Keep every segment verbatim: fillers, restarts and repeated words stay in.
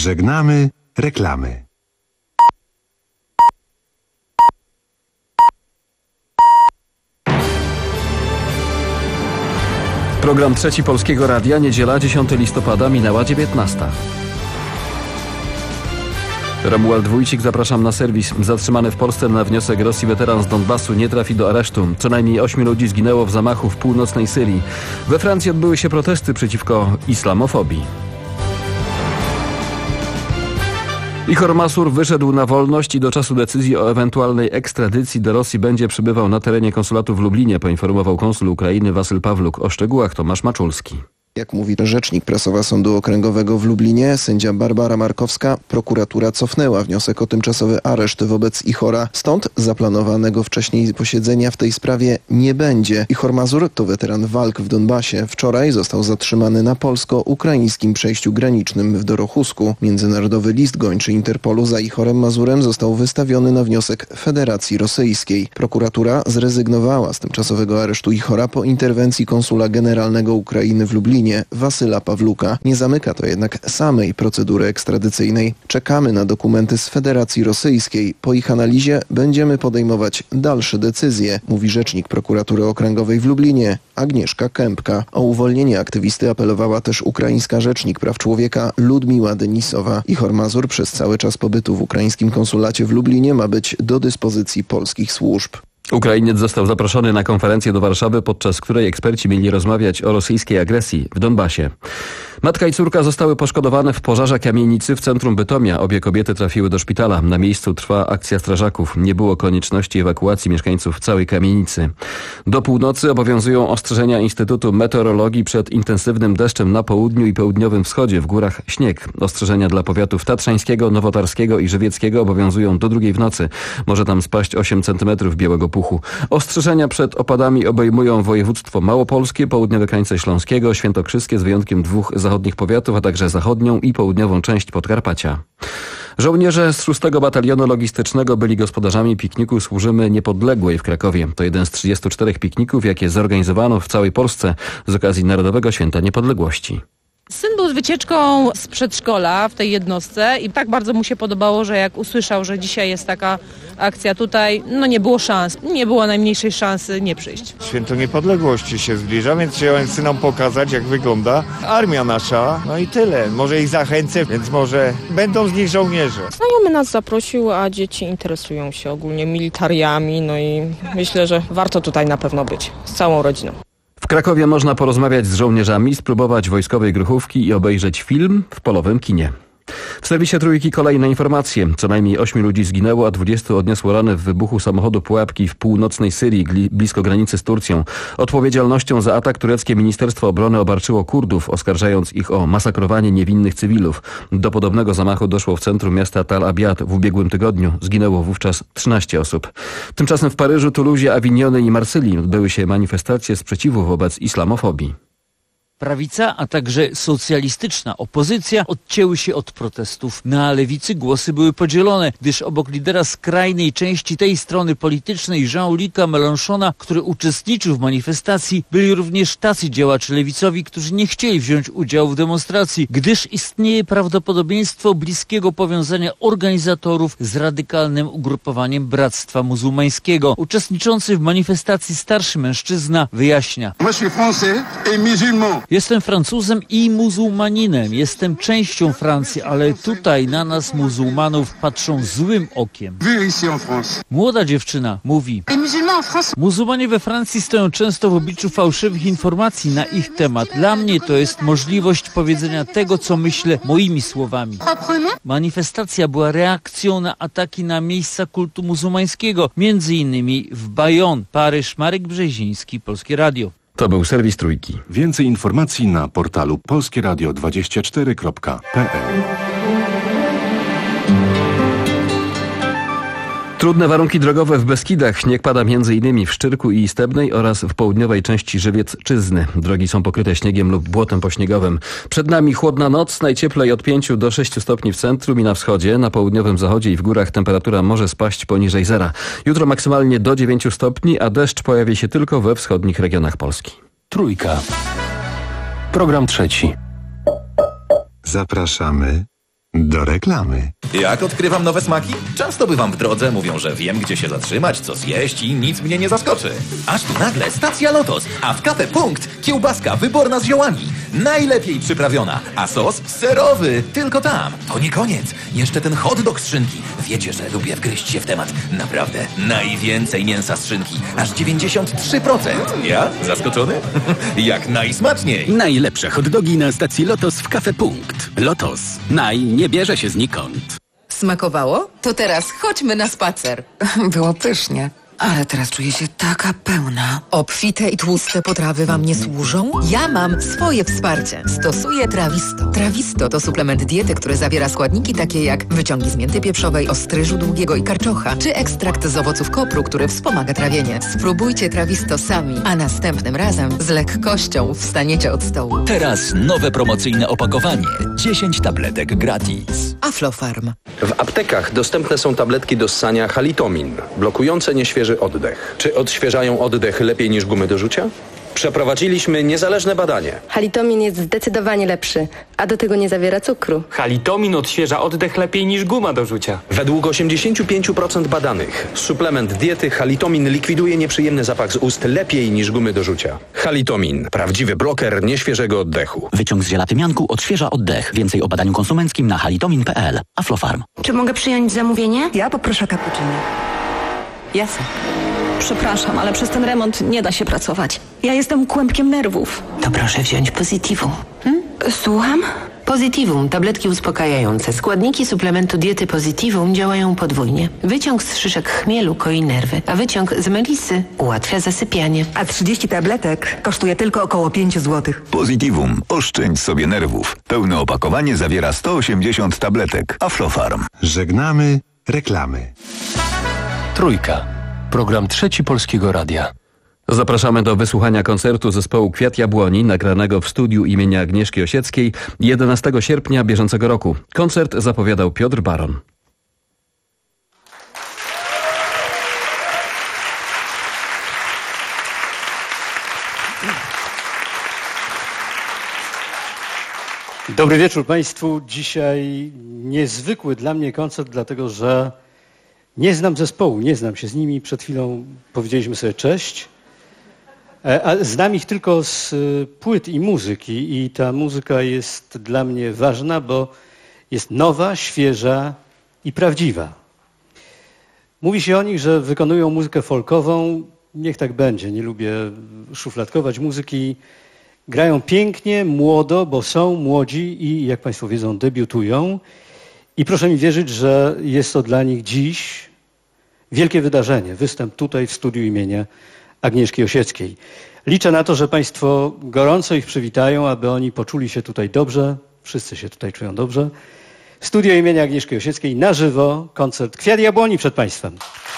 Żegnamy reklamy. Program Trzeci Polskiego Radia, niedziela dziesiątego listopada, minęła dziewiętnasta. Romuald Wójcik, zapraszam na serwis. Zatrzymany w Polsce na wniosek Rosji weteran z Donbasu nie trafi do aresztu. Co najmniej ośmiu ludzi zginęło w zamachu w północnej Syrii. We Francji odbyły się protesty przeciwko islamofobii. Ihor Masur wyszedł na wolność i do czasu decyzji o ewentualnej ekstradycji do Rosji będzie przebywał na terenie konsulatu w Lublinie, poinformował konsul Ukrainy Wasyl Pawluk. O szczegółach Tomasz Maczulski. Jak mówi rzecznik prasowa Sądu Okręgowego w Lublinie, sędzia Barbara Markowska, prokuratura cofnęła wniosek o tymczasowy areszt wobec Ihora. Stąd zaplanowanego wcześniej posiedzenia w tej sprawie nie będzie. Ihor Mazur to weteran walk w Donbasie. Wczoraj został zatrzymany na polsko-ukraińskim przejściu granicznym w Dorochusku. Międzynarodowy list gończy Interpolu za Ihorem Mazurem został wystawiony na wniosek Federacji Rosyjskiej. Prokuratura zrezygnowała z tymczasowego aresztu Ihora po interwencji konsula generalnego Ukrainy w Lublinie Wasyla Pawluka. Nie zamyka to jednak samej procedury ekstradycyjnej. Czekamy na dokumenty z Federacji Rosyjskiej. Po ich analizie będziemy podejmować dalsze decyzje, mówi rzecznik prokuratury okręgowej w Lublinie Agnieszka Kępka. O uwolnienie aktywisty apelowała też ukraińska rzecznik praw człowieka Ludmiła Denisowa. Ihor Mazur przez cały czas pobytu w ukraińskim konsulacie w Lublinie ma być do dyspozycji polskich służb. Ukrainiec został zaproszony na konferencję do Warszawy, podczas której eksperci mieli rozmawiać o rosyjskiej agresji w Donbasie. Matka i córka zostały poszkodowane w pożarze kamienicy w centrum Bytomia. Obie kobiety trafiły do szpitala. Na miejscu trwa akcja strażaków. Nie było konieczności ewakuacji mieszkańców całej kamienicy. Do północy obowiązują ostrzeżenia Instytutu Meteorologii przed intensywnym deszczem na południu i południowym wschodzie. W górach śnieg. Ostrzeżenia dla powiatów tatrzańskiego, nowotarskiego i żywieckiego obowiązują do drugiej w nocy. Może tam spaść osiem centymetrów białego puchu. Ostrzeżenia przed opadami obejmują województwo małopolskie, południowe krańce śląskiego, świętokrzyskie z wyjątkiem dwóch zachodnich powiatów, a także zachodnią i południową część Podkarpacia. Żołnierze z szóstego Batalionu Logistycznego byli gospodarzami pikniku Służymy Niepodległej w Krakowie. To jeden z trzydziestu czterech pikników, jakie zorganizowano w całej Polsce z okazji Narodowego Święta Niepodległości. Syn był z wycieczką z przedszkola w tej jednostce i tak bardzo mu się podobało, że jak usłyszał, że dzisiaj jest taka akcja tutaj, no nie było szans, nie było najmniejszej szansy nie przyjść. Święto Niepodległości się zbliża, więc chciałem synom pokazać, jak wygląda armia nasza, no i tyle. Może ich zachęcę, więc może będą z nich żołnierze. Znajomy nas zaprosił, a dzieci interesują się ogólnie militariami, no i myślę, że warto tutaj na pewno być z całą rodziną. W Krakowie można porozmawiać z żołnierzami, spróbować wojskowej gruchówki i obejrzeć film w polowym kinie. W serwisie Trójki kolejne informacje. Co najmniej ośmiu ludzi zginęło, a dwudziestu odniosło rany w wybuchu samochodu pułapki w północnej Syrii, blisko granicy z Turcją. Odpowiedzialnością za atak tureckie Ministerstwo Obrony obarczyło Kurdów, oskarżając ich o masakrowanie niewinnych cywilów. Do podobnego zamachu doszło w centrum miasta Tal Abyad w ubiegłym tygodniu. Zginęło wówczas trzynaście osób. Tymczasem w Paryżu, Tuluzie, Awinionie i Marsylii odbyły się manifestacje sprzeciwu wobec islamofobii. Prawica, a także socjalistyczna opozycja odcięły się od protestów. Na lewicy głosy były podzielone, gdyż obok lidera skrajnej części tej strony politycznej Jean-Luca Mélenchona, który uczestniczył w manifestacji, byli również tacy działacze lewicowi, którzy nie chcieli wziąć udziału w demonstracji, gdyż istnieje prawdopodobieństwo bliskiego powiązania organizatorów z radykalnym ugrupowaniem Bractwa Muzułmańskiego. Uczestniczący w manifestacji starszy mężczyzna wyjaśnia: Jestem Francuzem i muzułmaninem. Jestem częścią Francji, ale tutaj na nas muzułmanów patrzą złym okiem. Młoda dziewczyna mówi: muzułmanie we Francji stoją często w obliczu fałszywych informacji na ich temat. Dla mnie to jest możliwość powiedzenia tego, co myślę, moimi słowami. Manifestacja była reakcją na ataki na miejsca kultu muzułmańskiego, między innymi w Bayonne. Paryż, Marek Brzeziński, Polskie Radio. To był serwis Trójki. Więcej informacji na portalu polskie radio dwadzieścia cztery kropka p l. Trudne warunki drogowe w Beskidach. Śnieg pada między innymi w Szczyrku i Stebnej oraz w południowej części Żywiec-Czyzny. Drogi są pokryte śniegiem lub błotem pośniegowym. Przed nami chłodna noc, najcieplej od pięciu do sześciu stopni w centrum i na wschodzie. Na południowym zachodzie i w górach temperatura może spaść poniżej zera. Jutro maksymalnie do dziewięciu stopni, a deszcz pojawi się tylko we wschodnich regionach Polski. Trójka. Program trzeci. Zapraszamy Do reklamy. Jak odkrywam nowe smaki? Często bywam w drodze, mówią, że wiem, gdzie się zatrzymać, co zjeść i nic mnie nie zaskoczy. Aż tu nagle stacja Lotos, a w Cafe Punkt kiełbaska wyborna z ziołami. Najlepiej przyprawiona, a sos serowy, tylko tam. To nie koniec, jeszcze ten hot dog z szynki. Wiecie, że lubię wgryźć się w temat. Naprawdę, najwięcej mięsa z szynki, aż dziewięćdziesiąt trzy procent. Ja? Zaskoczony? Jak najsmaczniej. Najlepsze hot dogi na stacji Lotos w Cafe Punkt. Lotos. Naj nie bierze się znikąd. Smakowało? To teraz chodźmy na spacer. Było pysznie, ale teraz czuję się taka pełna. Obfite i tłuste potrawy wam nie służą? Ja mam swoje wsparcie. Stosuję Trawisto. Trawisto to suplement diety, który zawiera składniki takie jak wyciągi z mięty pieprzowej, ostryżu długiego i karczocha, czy ekstrakt z owoców kopru, który wspomaga trawienie. Spróbujcie Trawisto sami, a następnym razem z lekkością wstaniecie od stołu. Teraz nowe promocyjne opakowanie. dziesięć tabletek gratis. Aflofarm. W aptekach dostępne są tabletki do ssania Halitomin, blokujące nieświeży oddech. Czy odświeżają oddech lepiej niż gumy do rzucia? Przeprowadziliśmy niezależne badanie. Halitomin jest zdecydowanie lepszy, a do tego nie zawiera cukru. Halitomin odświeża oddech lepiej niż guma do rzucia. Według osiemdziesiąt pięć procent badanych suplement diety Halitomin likwiduje nieprzyjemny zapach z ust lepiej niż gumy do rzucia. Halitomin. Prawdziwy bloker nieświeżego oddechu. Wyciąg z ziela tymianku odświeża oddech. Więcej o badaniu konsumenckim na halitomin kropka p l. Aflofarm. Czy mogę przyjąć zamówienie? Ja poproszę cappuccino. Jasne. Przepraszam, ale przez ten remont nie da się pracować. Ja jestem kłębkiem nerwów. To proszę wziąć Positivum. Hmm? Słucham? Positivum, tabletki uspokajające. Składniki suplementu diety Positivum działają podwójnie. Wyciąg z szyszek chmielu koi nerwy, a wyciąg z melisy ułatwia zasypianie. A trzydzieści tabletek kosztuje tylko około pięć złotych. Positivum. Oszczędź sobie nerwów. Pełne opakowanie zawiera sto osiemdziesiąt tabletek. Aflofarm. Żegnamy reklamy. Trójka. Program Trzeci Polskiego Radia. Zapraszamy do wysłuchania koncertu zespołu Kwiat Jabłoni, nagranego w studiu imienia Agnieszki Osieckiej jedenastego sierpnia bieżącego roku. Koncert zapowiadał Piotr Baron. Dobry wieczór Państwu. Dzisiaj niezwykły dla mnie koncert, dlatego że nie znam zespołu, nie znam się z nimi. Przed chwilą powiedzieliśmy sobie cześć. A znam ich tylko z płyt i muzyki i ta muzyka jest dla mnie ważna, bo jest nowa, świeża i prawdziwa. Mówi się o nich, że wykonują muzykę folkową. Niech tak będzie, nie lubię szufladkować muzyki. Grają pięknie, młodo, bo są młodzi i jak Państwo wiedzą, debiutują. I proszę mi wierzyć, że jest to dla nich dziś wielkie wydarzenie. Występ tutaj w studiu imienia Agnieszki Osieckiej. Liczę na to, że Państwo gorąco ich przywitają, aby oni poczuli się tutaj dobrze. Wszyscy się tutaj czują dobrze. Studio imienia Agnieszki Osieckiej na żywo, koncert Kwiat Jabłoni przed Państwem.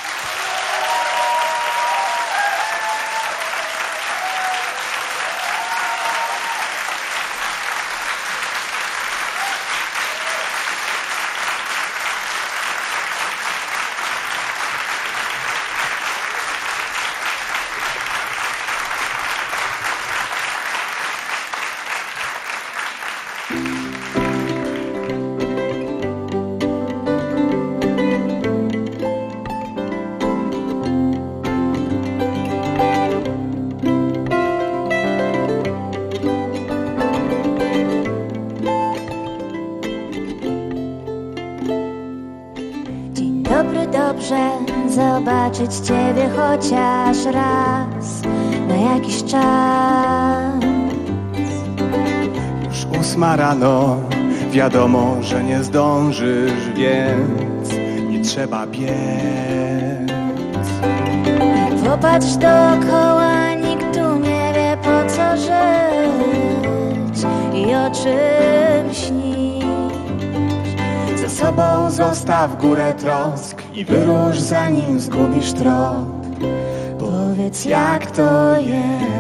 Zobaczyć Ciebie chociaż raz na jakiś czas. Już ósma rano, wiadomo, że nie zdążysz, więc nie trzeba biec. Popatrz dookoła, nikt tu nie wie po co żyć i o czym śnić. Za sobą zostaw górę trosk i wyrusz, zanim zgubisz trop. Powiedz, jak to jest,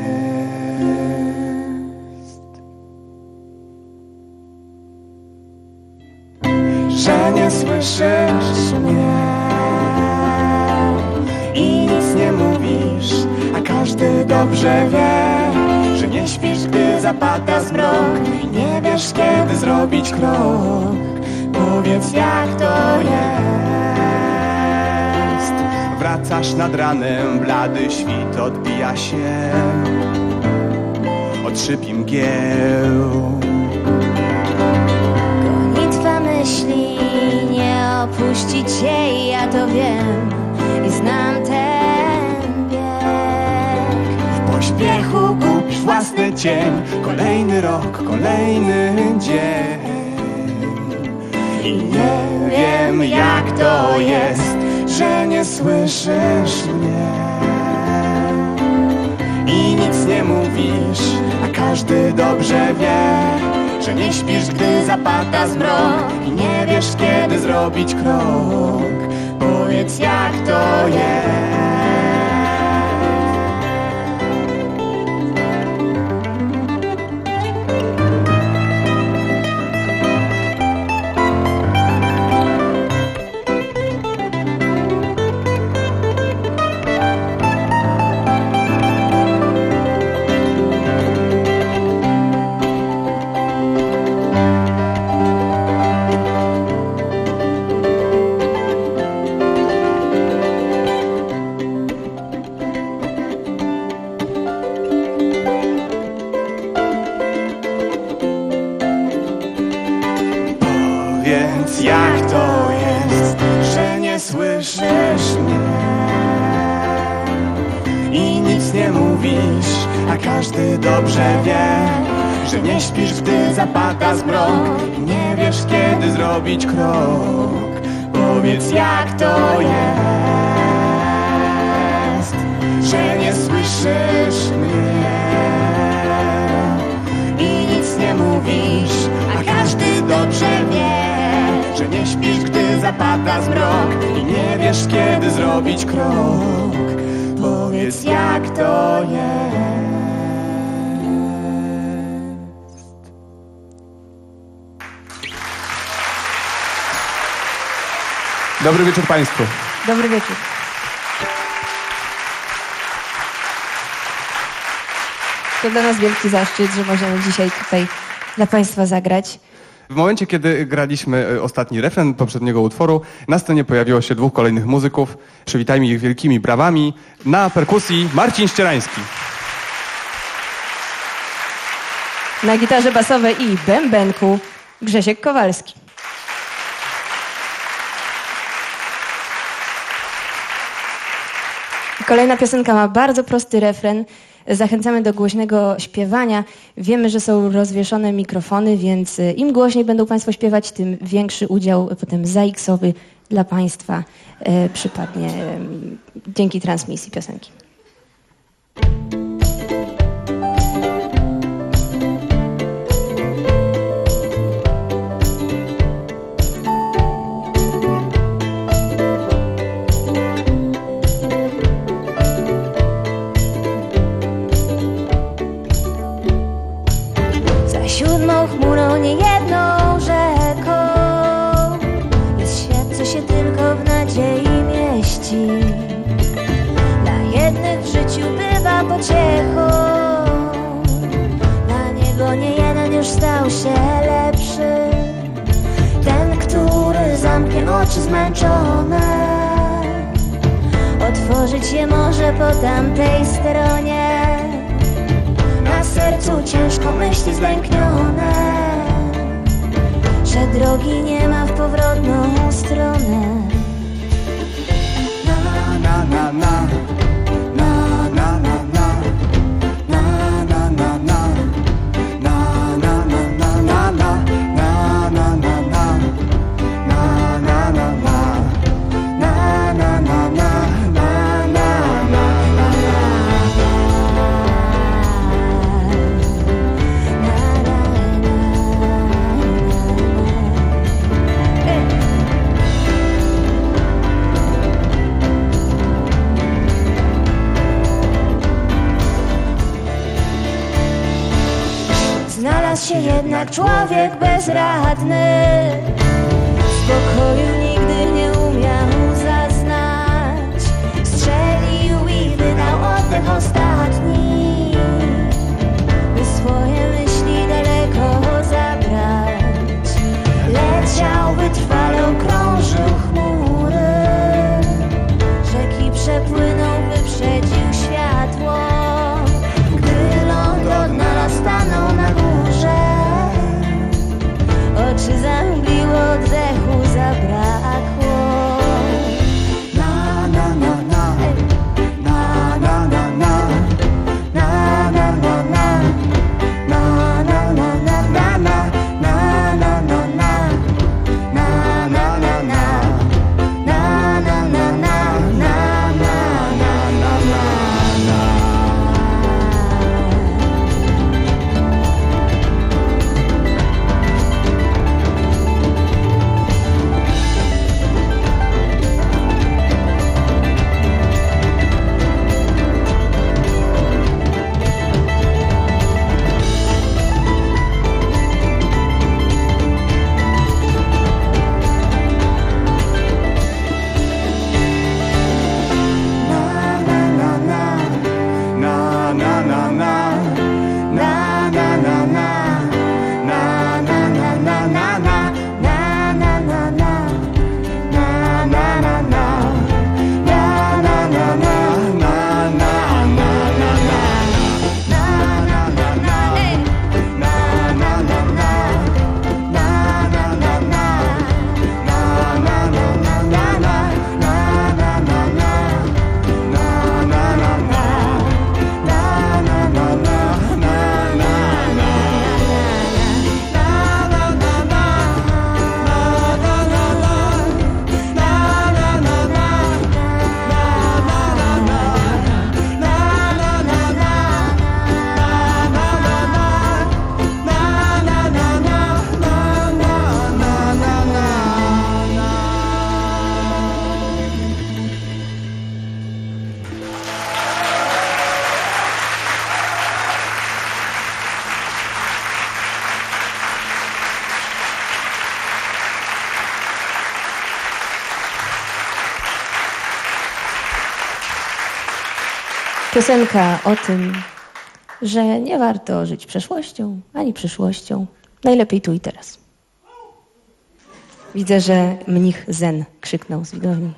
że nie słyszysz mnie i nic nie mówisz, a każdy dobrze wie, że nie śpisz, gdy zapada zmrok i nie wiesz, kiedy zrobić krok. Powiedz, jak to jest. Wracasz nad ranem, blady świt odbija się od szyb mgieł. Gonitwa myśli nie opuści cię, ja to wiem i znam ten bieg. W pośpiechu gubisz własny cień, kolejny rok, kolejny dzień. I nie wiem, jak to jest, że nie słyszysz mnie i nic nie mówisz, a każdy dobrze wie, że nie śpisz, gdy zapada zmrok i nie wiesz, kiedy zrobić krok. Powiedz, jak to jest. Więc jak to jest, że nie słyszysz mnie i nic nie mówisz, a każdy dobrze wie, że nie śpisz, gdy zapada zmrok i nie wiesz, kiedy zrobić krok. Powiedz, jak to jest, że nie słyszysz mnie i nic nie mówisz, a każdy dobrze wie, że nie śpisz, gdy zapada zmrok i nie wiesz, kiedy zrobić krok. Powiedz, jak to jest. Dobry wieczór Państwu. Dobry wieczór. To dla nas wielki zaszczyt, że możemy dzisiaj tutaj dla Państwa zagrać. W momencie, kiedy graliśmy ostatni refren poprzedniego utworu, na scenie pojawiło się dwóch kolejnych muzyków. Przywitajmy ich wielkimi brawami. Na perkusji Marcin Ścierański. Na gitarze basowej i bębenku Grzesiek Kowalski. Kolejna piosenka ma bardzo prosty refren. Zachęcamy do głośnego śpiewania. Wiemy, że są rozwieszone mikrofony, więc im głośniej będą Państwo śpiewać, tym większy udział potem zaiksowy dla Państwa e, przypadnie e, dzięki transmisji piosenki. Siódmą chmurą, niejedną rzeką jest świat, co się tylko w nadziei mieści. Dla jednych w życiu bywa pociechą, dla niego nie jeden już stał się lepszy. Ten, który zamknie oczy zmęczone, otworzyć je może po tamtej stronie. Na sercu ciężko myśli zlęknione, że drogi nie ma w powrotną stronę. Na, na, na, na. Na, na, na, na. Na, na, na, na. Na, na, na, na, na, na. Na, na, na, na. Na, na, na, na. Na, na, na, na. Znalazł się jednak człowiek bezradny, spokoju nigdy nie umiał zaznać. Strzelił i wydał oddech ostatni, by swoje myśli daleko zabrać. Leciał, by Piosenka o tym, że nie warto żyć przeszłością ani przyszłością. Najlepiej tu i teraz. Widzę, że mnich Zen krzyknął z widowni.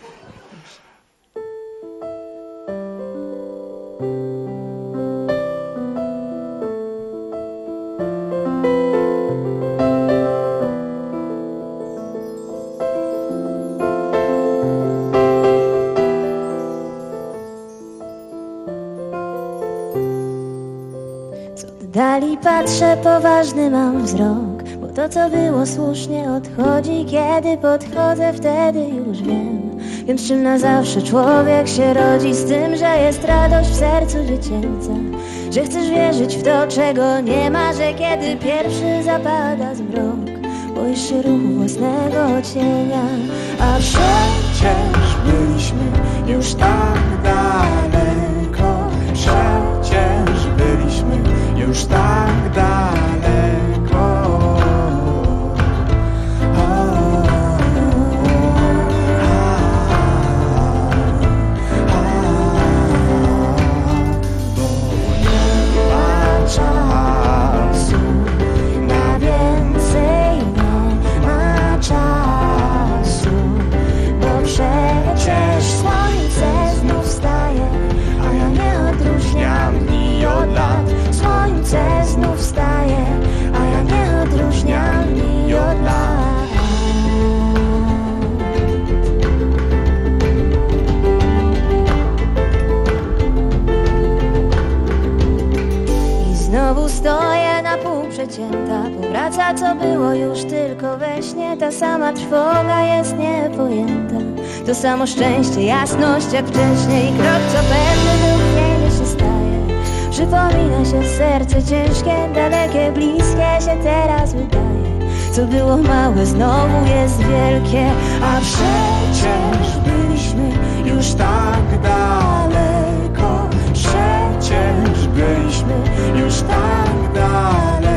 Dali patrzę, poważny mam wzrok, bo to co było słusznie odchodzi. Kiedy podchodzę, wtedy już wiem. Więc czym na zawsze człowiek się rodzi? Z tym, że jest radość w sercu dziecięca, że chcesz wierzyć w to, czego nie ma, że kiedy pierwszy zapada zmrok, boisz się ruchu własnego cienia. A przecież byliśmy już tak daleko, przecież byliśmy już tak daleko. Bo nie ma czasu na więcej, nie ma czasu, bo przecież słońce znów wstaje, a ja nie odróżniam dni od lat. Słońce znów wstaje, a ja nie odróżniam dni od lat. I znowu stoję na pół przecięta, powraca co było już tylko we śnie. Ta sama trwoga jest niepojęta, to samo szczęście, jasność jak wcześniej. Krok co pewny był chwiejny się staje, przypomina się serce ciężkie, dalekie, bliskie się teraz wydaje. Co było małe znowu jest wielkie, a przecież byliśmy już tak daleko, przecież byliśmy już tak daleko.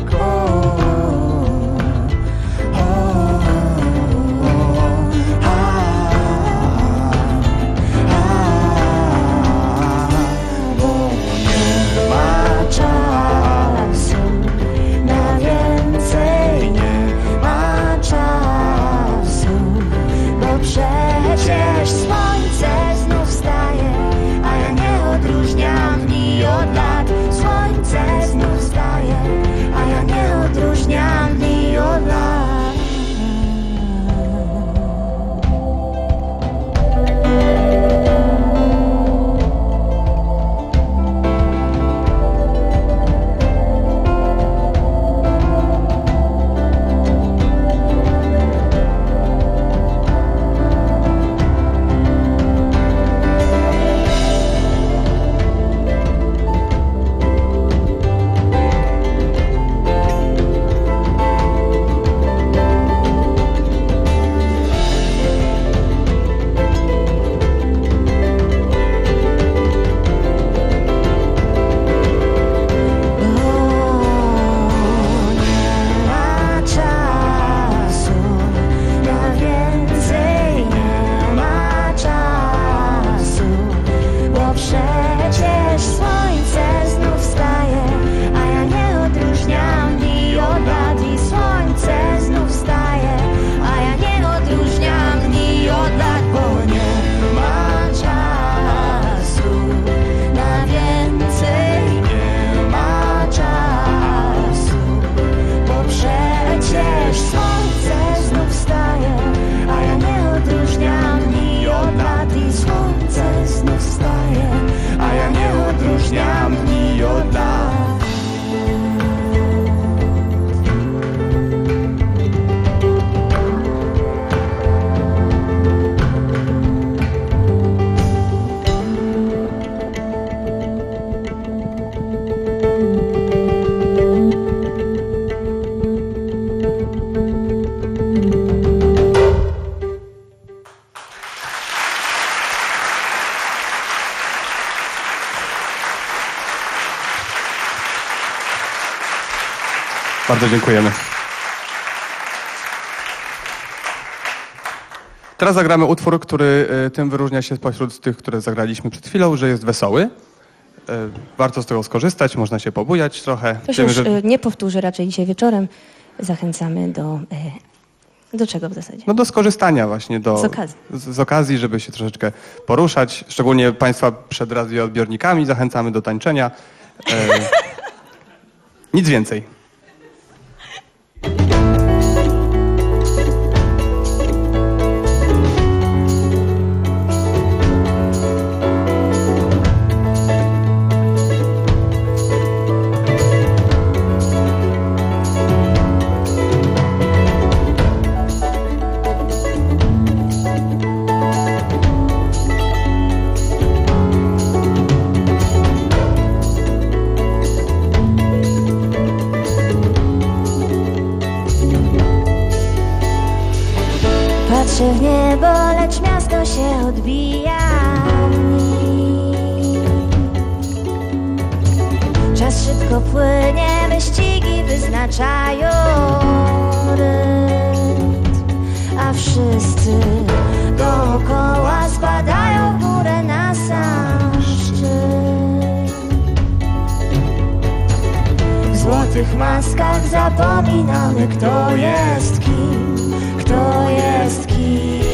Czasu na więcej, nie ma czasu, bo przecież słońce znów wstaje, a ja nie odróżniam dni od lat. Słońce znów wstaje, a ja nie odróżniam dni od lat. Bardzo dziękujemy. Teraz zagramy utwór, który y, tym wyróżnia się spośród tych, które zagraliśmy przed chwilą, że jest wesoły. Y, warto z tego skorzystać, można się pobujać trochę. To się Wiemy, już że... y, nie powtórzy raczej dzisiaj wieczorem. Zachęcamy do... Y, do czego w zasadzie? No do skorzystania właśnie. Do, z okazji. Z, z okazji, żeby się troszeczkę poruszać. Szczególnie Państwa przed radioodbiornikami zachęcamy do tańczenia. Y, nic więcej. Patrzę w niebo, lecz miasto się odbija. Czas szybko płynie, wyścigi wyznaczają rytm, a wszyscy dookoła spadają w górę na sam szczyt. W złotych maskach zapominamy, kto jest kim. Kto jest kim?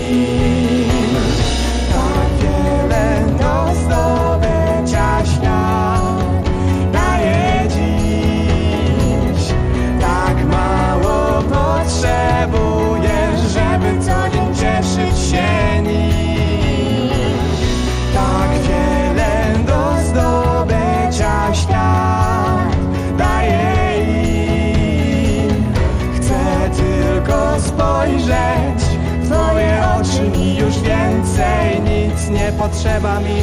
Tak wiele do zdobycia świat daje dziś. Tak mało potrzebujesz, żeby co dzień cieszyć się nim. Tak wiele do zdobycia świat daje im. Chcę tylko spojrzeć w twoje oczy i już więcej nic nie potrzeba mi.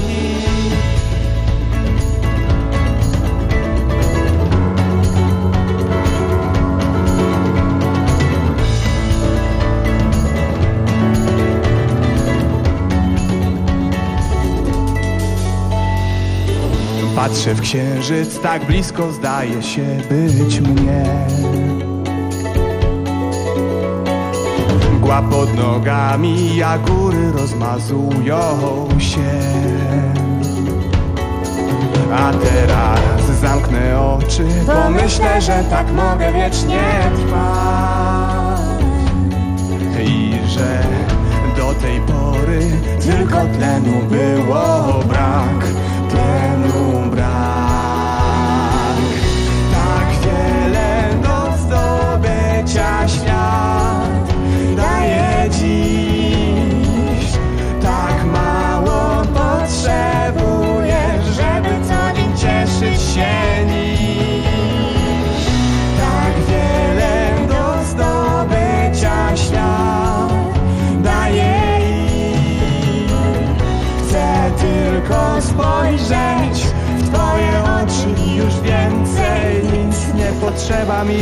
Patrzę w księżyc, tak blisko zdaje się być mnie. Mgła pod nogami, a góry rozmazują się. A teraz zamknę oczy, pomyślę, że tak mogę wiecznie trwać. I że do tej pory tylko tlenu było brak, tlenu brak. Tak wiele do zdobycia świat daje dziś. Tak mało potrzebujesz, żeby co dzień cieszyć się nim. Tak wiele do zdobycia świat daje im. Chcę tylko spojrzeć w twoje oczy i już więcej nic nie potrzeba mi.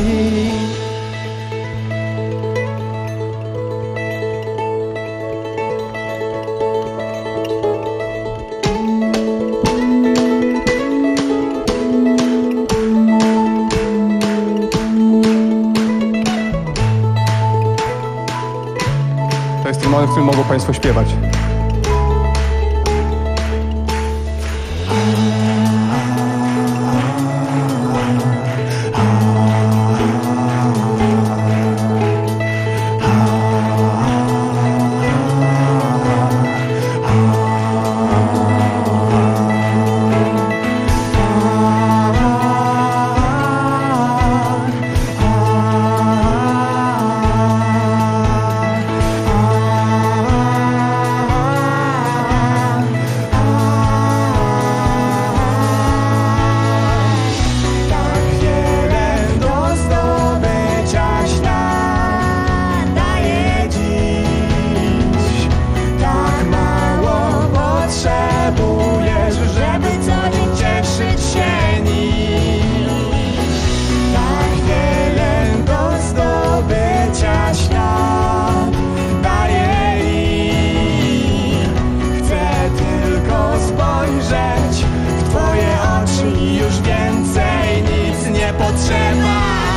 To jest ten moment, w którym mogą Państwo śpiewać.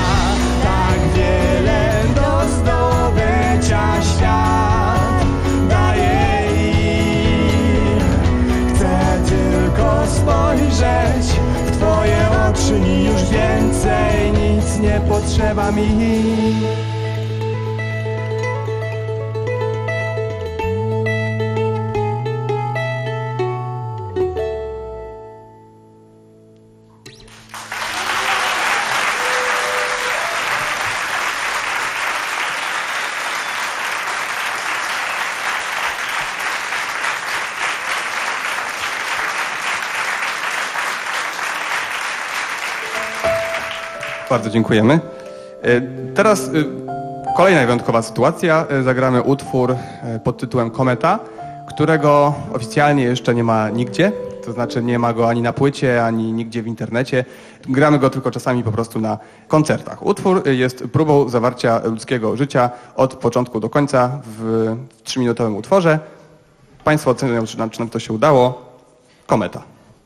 potrzeba, tak wiele do zdobycia świat. czyli już więcej nic nie potrzeba mi. Bardzo dziękujemy. Teraz kolejna wyjątkowa sytuacja. Zagramy utwór pod tytułem Kometa, którego oficjalnie jeszcze nie ma nigdzie. To znaczy nie ma go ani na płycie, ani nigdzie w internecie. Gramy go tylko czasami po prostu na koncertach. Utwór jest próbą zawarcia ludzkiego życia od początku do końca w trzyminutowym utworze. Państwo ocenią, czy nam, czy nam to się udało. Kometa.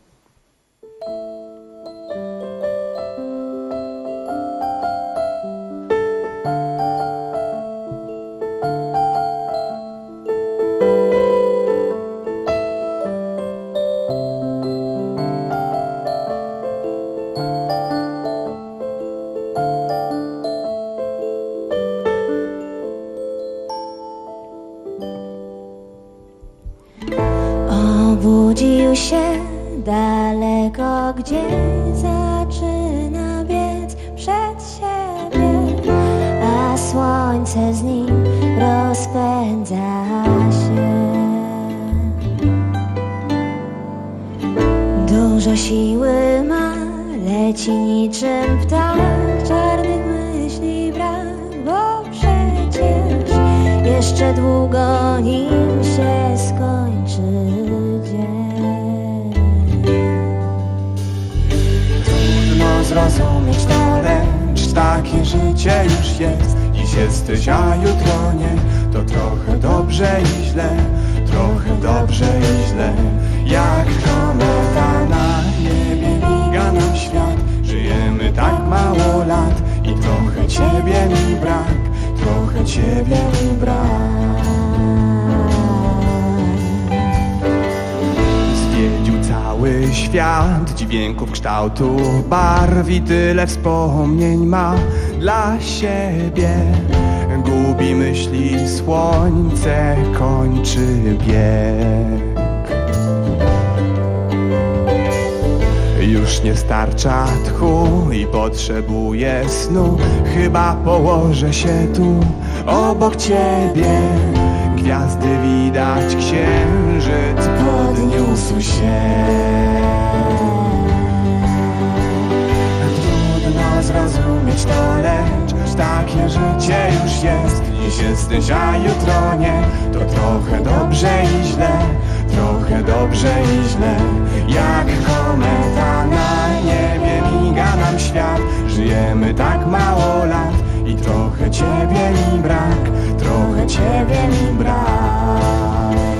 Obudził się daleko, gdzie zaczyna biec przed siebie, a słońce z nim rozpędza się. Dużo siły ma, leci niczym ptak, czarnych myśli brak, bo przecież jeszcze długo nim się skończy dzień. Trudno zrozumieć to, lecz takie życie już jest. Dziś jesteś, a jutro nie. To trochę dobrze i źle, trochę dobrze i źle. Jak kometa na niebie miga nam świat. Żyjemy tak mało lat i trochę ciebie mi brak, trochę ciebie mi brak. Zwiedził cały świat, dźwięków, kształtów, barw i tyle wspomnień ma dla siebie. Gubi myśli, słońce kończy bieg. Już nie starcza tchu i potrzebuje snu. Chyba położę się tu obok ciebie. Gwiazdy widać, księżyc podniósł się. Trudno zrozumieć to, lecz takie życie już jest. Dziś jesteś, a jutro nie. To trochę dobrze i źle, trochę dobrze i źle. Jak kometa na niebie miga nam świat. Żyjemy tak mało lat i trochę ciebie mi brak, trochę ciebie mi brak.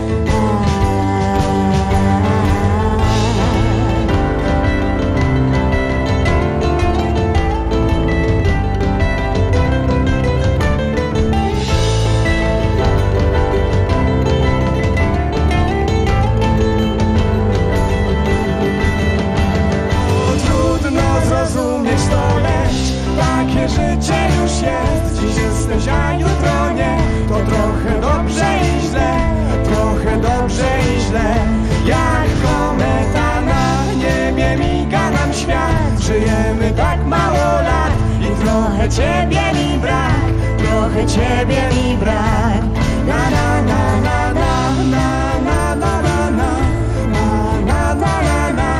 Takie życie już jest, dziś jesteś, a jutro nie. To trochę dobrze i źle, trochę dobrze i źle. Jak kometa na niebie miga nam świat. Żyjemy tak mało lat i trochę ciebie mi brak, trochę ciebie mi brak. Na na na na na na na na na na na na na.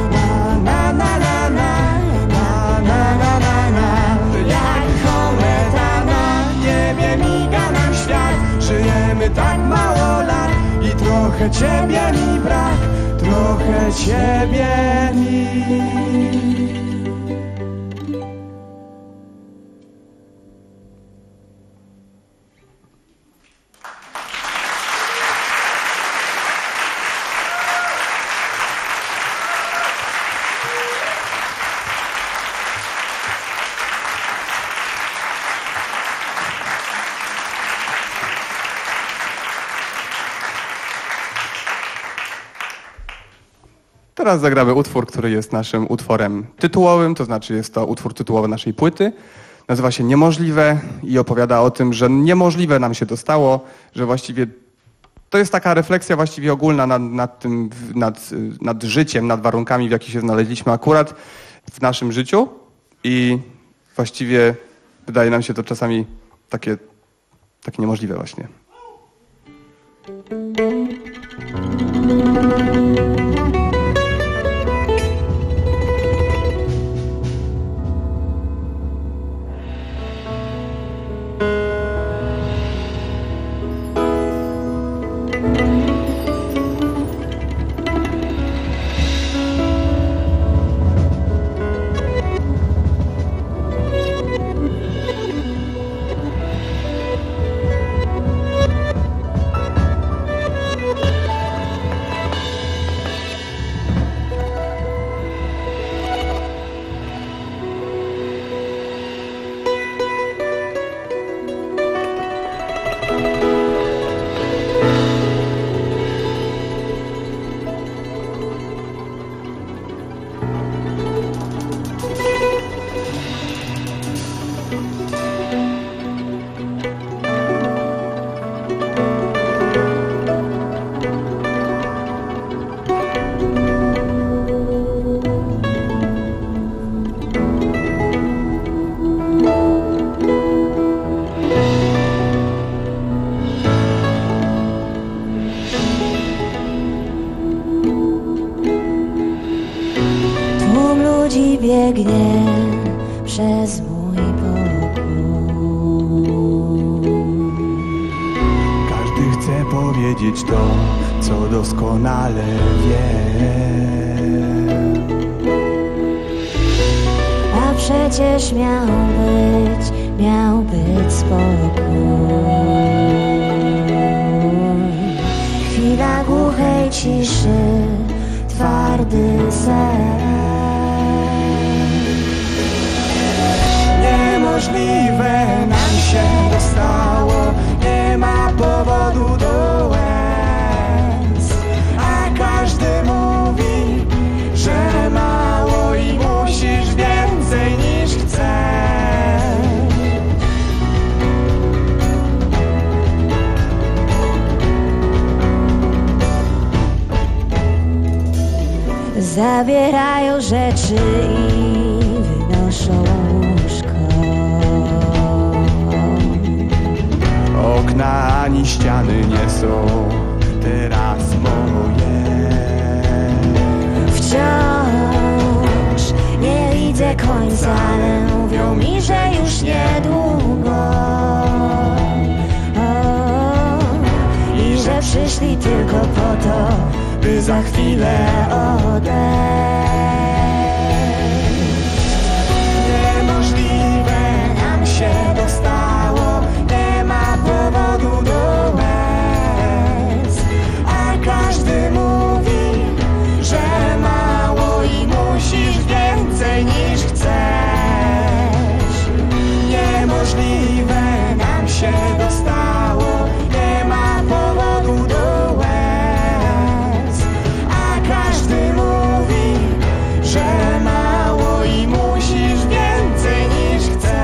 Żyjemy tak mało lat i trochę ciebie mi brak, trochę ciebie mi. Teraz zagramy utwór, który jest naszym utworem tytułowym, to znaczy jest to utwór tytułowy naszej płyty. Nazywa się Niemożliwe i opowiada o tym, że niemożliwe nam się dostało, że właściwie to jest taka refleksja właściwie ogólna nad, nad tym, nad, nad życiem, nad warunkami, w jakich się znaleźliśmy akurat w naszym życiu i właściwie wydaje nam się to czasami takie, takie niemożliwe właśnie. Biegnie przez mój pokój. Każdy chce powiedzieć to, co doskonale wie. A przecież miał być, miał być spokój. Chwila głuchej ciszy, twardy sen. Niemożliwe nam się dostało, nie ma powodu do łez. A każdy mówi, że mało i musisz więcej niż chcesz. Zabierają rzeczy i wynoszą okna ani ściany nie są teraz moje. Wciąż nie widzę końca, ale mówią mi, że już niedługo. O, i że przyszli tylko po to, by za chwilę odejść. Niemożliwe nam się dostało, nie ma powodu do łez. A każdy mówi, że mało i musisz więcej niż chcesz. Niemożliwe nam się dostało, nie ma powodu do łez. A każdy mówi, że mało i musisz więcej niż chcesz.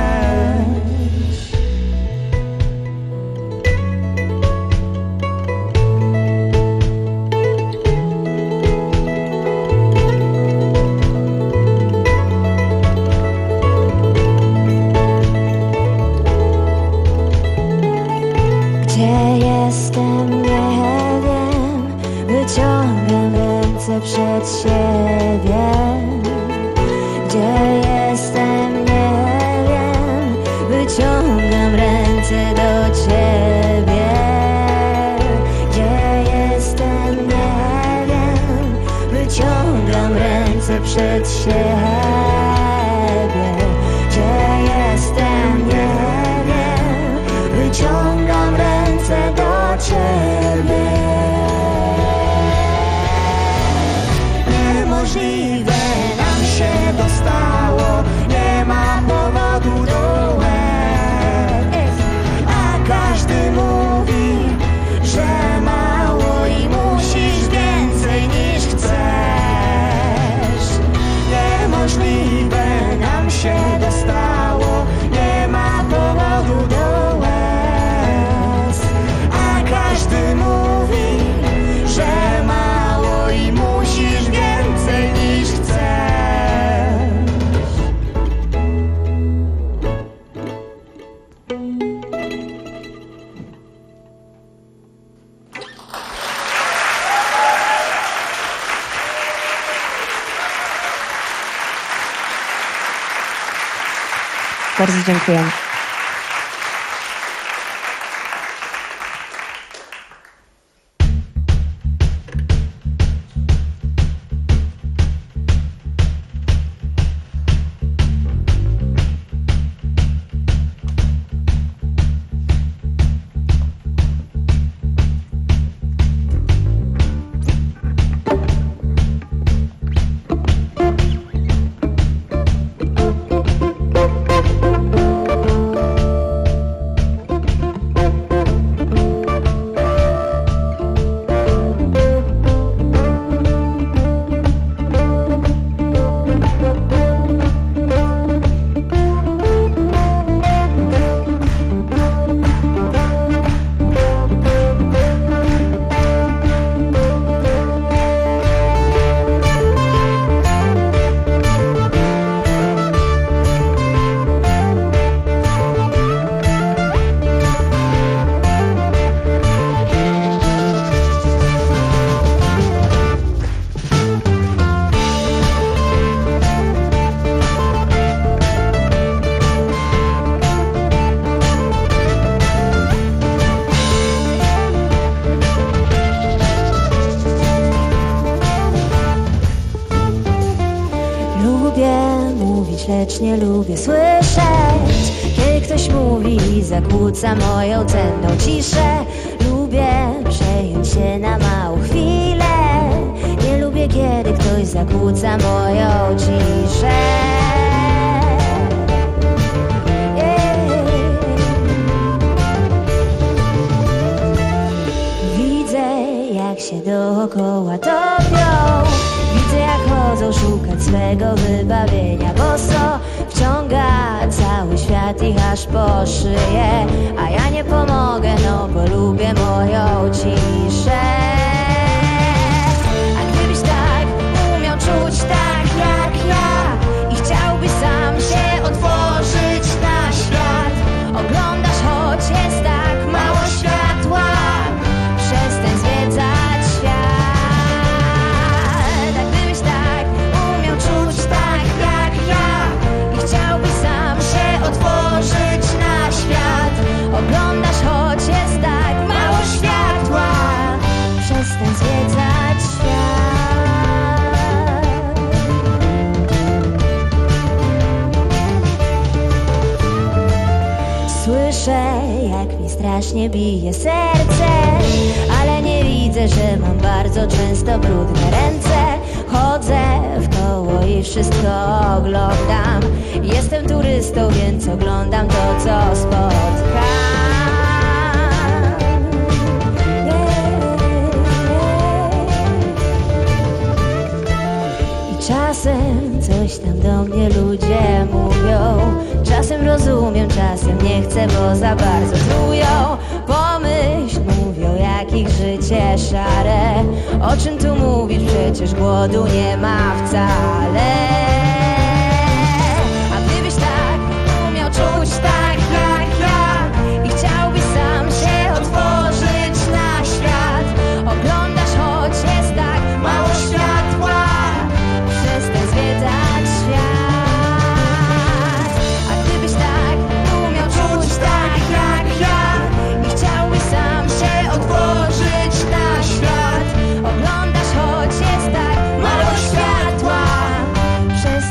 Gdzie jestem, nie wiem, wyciągam ręce przed siebie. Gdzie jestem, nie wiem, wyciągam ręce do ciebie. Gdzie jestem, nie wiem, wyciągam ręce przed siebie. Gdzie jestem, nie wiem, wyciągam ręce do ciebie. Niemożliwe nam się dostało, nie ma powodu do łez. A każdy mówi, że mało i musisz więcej niż chcesz. Bardzo dziękujemy. Lecz nie lubię słyszeć, kiedy ktoś mówi i zakłóca moją cenną ciszę. Lubię przejąć się na małą chwilę. Nie lubię, kiedy ktoś zakłóca moją ciszę. Yeah. Widzę, jak się dookoła topią. Widzę, jak chodzą szukać swego wybawienia, bo co wciąga cały świat ich aż po szyję. A ja nie pomogę, no bo lubię moją ciszę. A gdybyś tak umiał czuć tak jak ja i chciałbyś sam się otworzyć na świat, oglądasz, choć jest tak mało światła, przestań zwiedzać świat. Otworzyć na świat, oglądasz, choć jest tak mało światła, przestań zwiedzać świat. Słyszę, jak mi strasznie bije serce, ale nie widzę, że mam bardzo często brudne ręce. Chodzę w koło i wszystko oglądam. Jestem turystą, więc oglądam to, co spotkam. I czasem coś tam do mnie ludzie mówią. Czasem rozumiem, czasem nie chcę, bo za bardzo trują. Pomyśl, mówią, jak ich życie szare. O czym tu mówisz? Przecież głodu nie ma wcale. A gdybyś tak umiał czuć tak jak ja i chciałbyś sam się otworzyć na świat, oglądasz, choć jest tak mało światła, przestań zwiedzać świat. A gdybyś tak umiał czuć tak jak ja i chciałbyś sam się otworzyć na świat, oglądasz, choć jest tak mało światła, przestań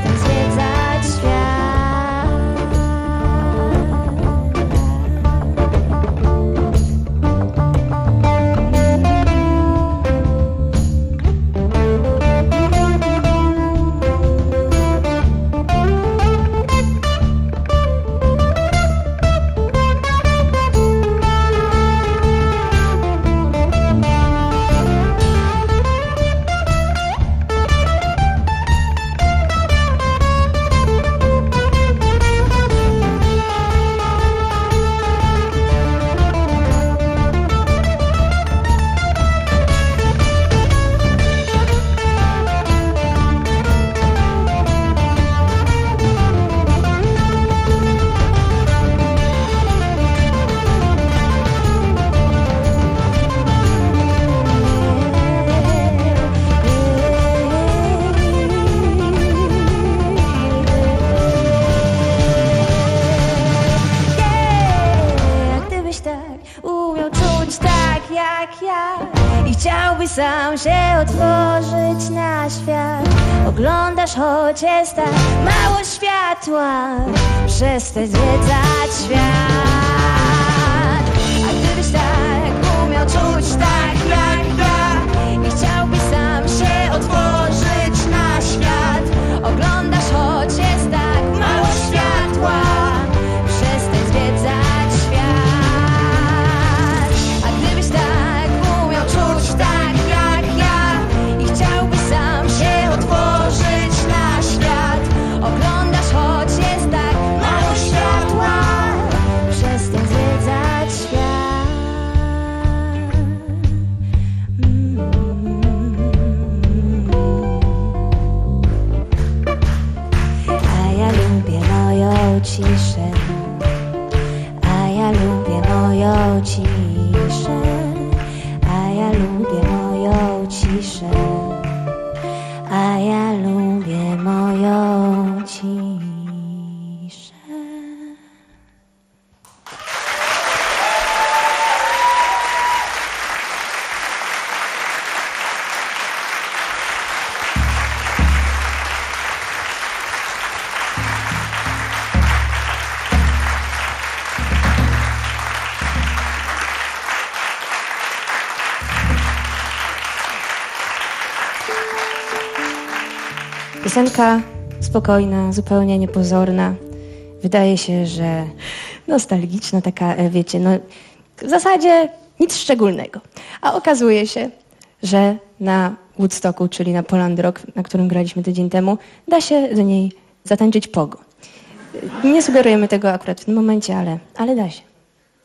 tak jak i chciałby sam się otworzyć na świat. Oglądasz, choć jest tak mało światła, przestań zwiedzać świat. A gdybyś tak umiał czuć tak jak ja i chciałbyś sam się otworzyć na świat. Oglądasz, choć jest tak mało światła, przestań zwiedzać świat. A gdybyś tak umiał czuć tak jak ja i chciałbyś sam się otworzyć na świat. Oglądasz, choć jest tak mało światła, przestań zwiedzać świat. Ciszę, a ja lubię moją ciszę, a ja lubię moją ciszę, a ja lubię moją ciszę. Piosenka spokojna, zupełnie niepozorna. Wydaje się, że nostalgiczna, taka, wiecie, no w zasadzie nic szczególnego. A okazuje się, że na Woodstocku, czyli na Poland Rock, na którym graliśmy tydzień temu, da się do niej zatańczyć pogo. Nie sugerujemy tego akurat w tym momencie, ale, ale da się.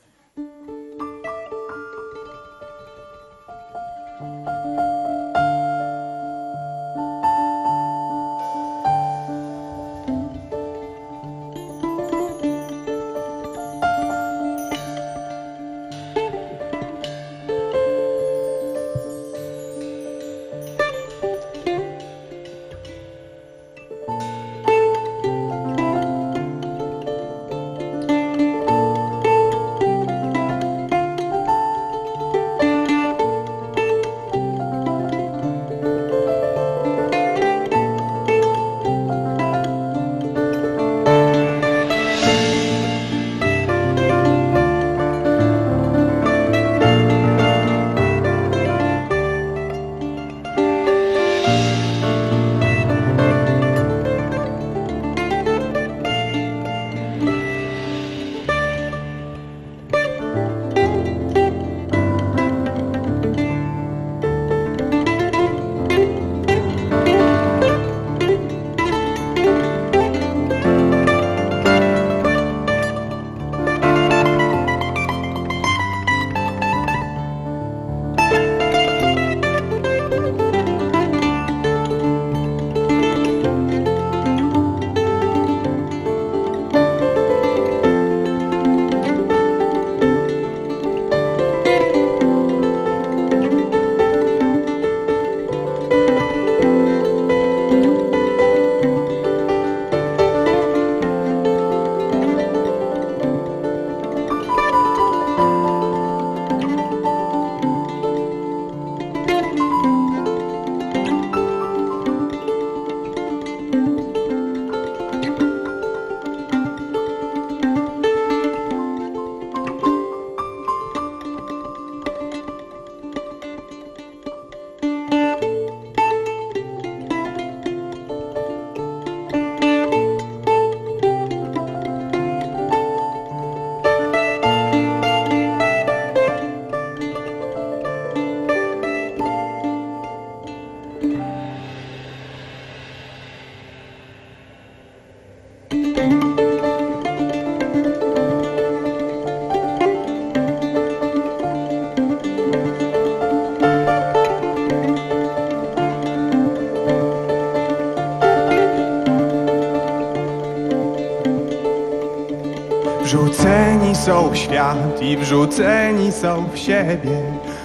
Wrzuceni są w świat i wrzuceni są w siebie.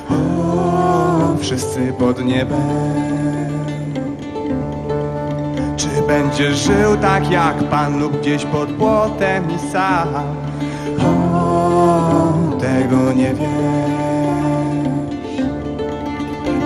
O, wszyscy pod niebem. Czy będziesz żył tak jak Pan lub gdzieś pod płotem i sam? O, tego nie wiesz.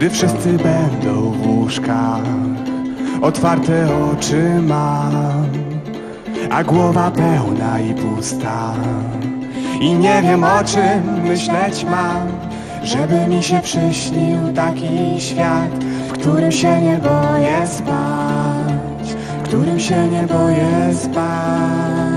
gdy wszyscy będą w łóżkach, otwarte oczy mam, a głowa pełna i pusta. I nie wiem, o czym myśleć mam, żeby mi się przyśnił taki świat, w którym się nie boję spać, w którym się nie boję spać.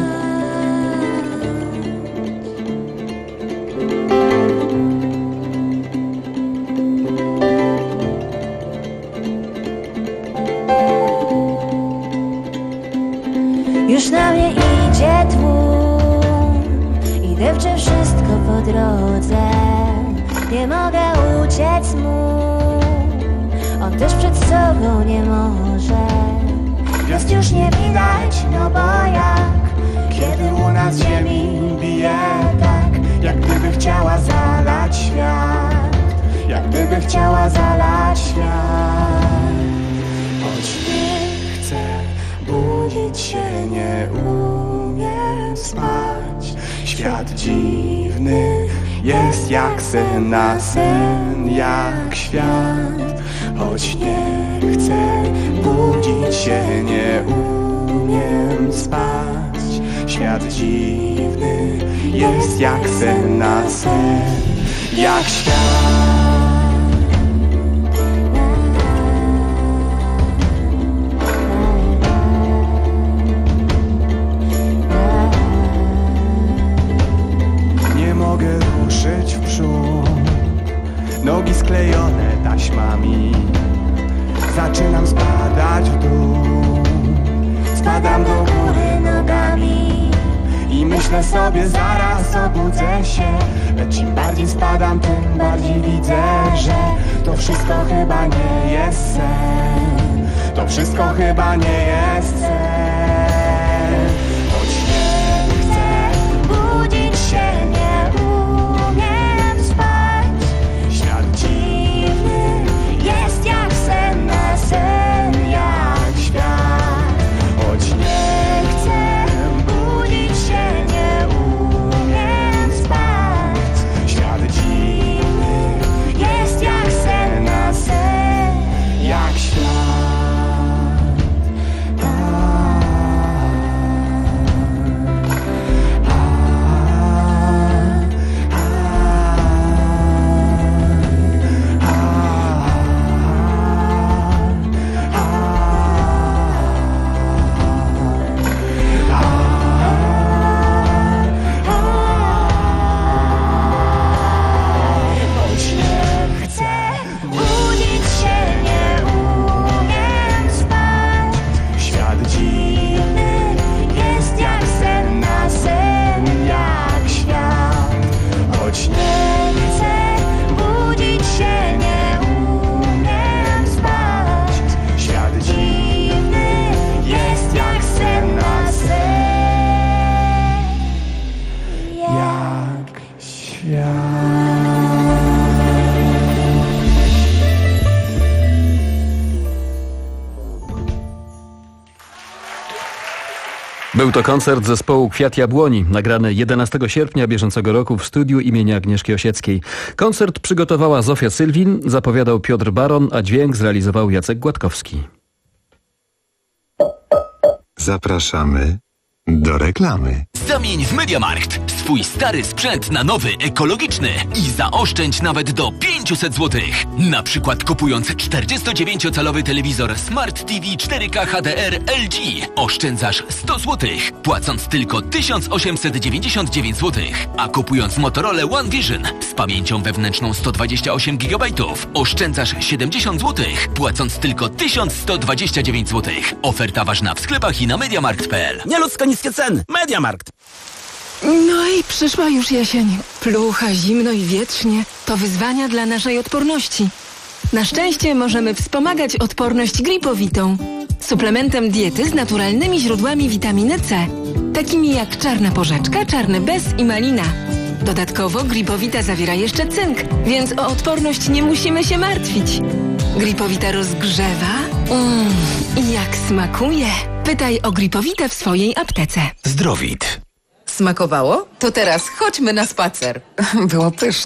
Już na mnie idzie tłum i depcze wszystko po drodze. Nie mogę uciec mu, on też przed sobą nie może. Gwiazd już nie widać, no bo jak, kiedy łuna z ziemi bije tak, jak gdyby chciała zalać świat, jak gdyby chciała zalać świat. Choć nie chcę budzić się, nie umiem spać. Świat dziwny jest jak sen na sen, jak świat. Choć nie chcę budzić się, nie umiem spać. Świat dziwny jest jak sen na sen, jak świat. Nogi sklejone taśmami, zaczynam spadać w dół. Spadam do góry nogami i myślę sobie, zaraz obudzę się. Lecz im bardziej spadam, tym bardziej widzę, że to wszystko chyba nie jest sen. To wszystko chyba nie jest sen. Choć nie chcę budzić się, nie umiem spać. Świat dziwny jest jak sen na sen, jak świat. Choć nie chcę budzić się, nie umiem spać. Świat dziwny jest jak sen na sen, jak świat. Był to koncert zespołu Kwiat Jabłoni, nagrany jedenastego sierpnia bieżącego roku w studiu imienia Agnieszki Osieckiej. Koncert przygotowała Zofia Sylwin, zapowiadał Piotr Baron, a dźwięk zrealizował Jacek Gładkowski. Zapraszamy do reklamy. Zamień w MediaMarkt swój stary sprzęt na nowy, ekologiczny i zaoszczędź nawet do pięćset złotych. Na przykład kupując czterdziestodziewięciocalowy telewizor Smart T V cztery K H D R L G oszczędzasz sto złotych, płacąc tylko tysiąc osiemset dziewięćdziesiąt dziewięć złotych. A kupując Motorola One Vision z pamięcią wewnętrzną sto dwadzieścia osiem gigabajtów oszczędzasz siedemdziesiąt złotych, płacąc tylko tysiąc sto dwadzieścia dziewięć złotych. Oferta ważna w sklepach i na mediamarkt kropka p l. Nieludzko niskie ceny. MediaMarkt. No i przyszła już jesień. Plucha, zimno i wietrznie. To wyzwania dla naszej odporności. Na szczęście możemy wspomagać odporność Gripowitą. Suplementem diety z naturalnymi źródłami witaminy C. Takimi jak czarna porzeczka, czarny bez i malina. Dodatkowo Gripowita zawiera jeszcze cynk, więc o odporność nie musimy się martwić. Gripowita rozgrzewa. Mmm, i jak smakuje. Pytaj o Gripowitę w swojej aptece. Zdrowit. Smakowało? To teraz chodźmy na spacer. Było pysznie.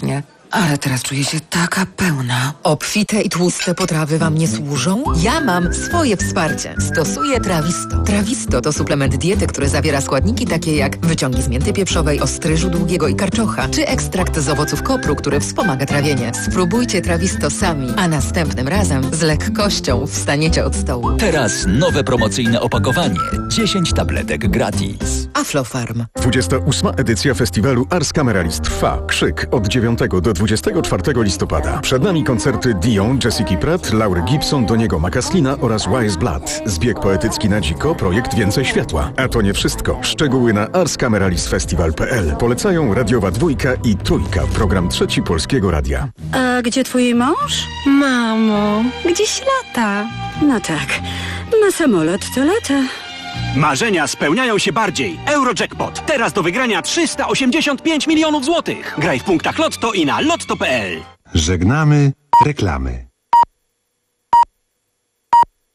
Ale teraz czuję się taka pełna. Obfite i tłuste potrawy wam nie służą? Ja mam swoje wsparcie. Stosuję Trawisto. Trawisto to suplement diety, który zawiera składniki takie jak wyciągi z mięty pieprzowej, ostryżu długiego i karczocha, czy ekstrakt z owoców kopru, który wspomaga trawienie. Spróbujcie Trawisto sami, a następnym razem z lekkością wstaniecie od stołu. Teraz nowe promocyjne opakowanie. dziesięć tabletek gratis. Aflofarm. dwudziesta ósma edycja festiwalu Ars Cameralis trwa. Krzyk od dziewiątego do dwudziestego czwartego listopada. Przed nami koncerty Dion, Jessica Pratt, Laury Gibson, Doniego Macaslina oraz Wise Blood. Zbieg poetycki na dziko, projekt Więcej Światła. A to nie wszystko. Szczegóły na ars cameralisfestival kropka p l. Polecają Radiowa Dwójka i Trójka, program Trzeci Polskiego Radia. A gdzie twój mąż? Mamo, gdzieś lata. No tak, na samolot to lata. Marzenia spełniają się bardziej. Eurojackpot. Teraz do wygrania trzysta osiemdziesiąt pięć milionów złotych. Graj w punktach Lotto i na lotto kropka p l. Żegnamy reklamy.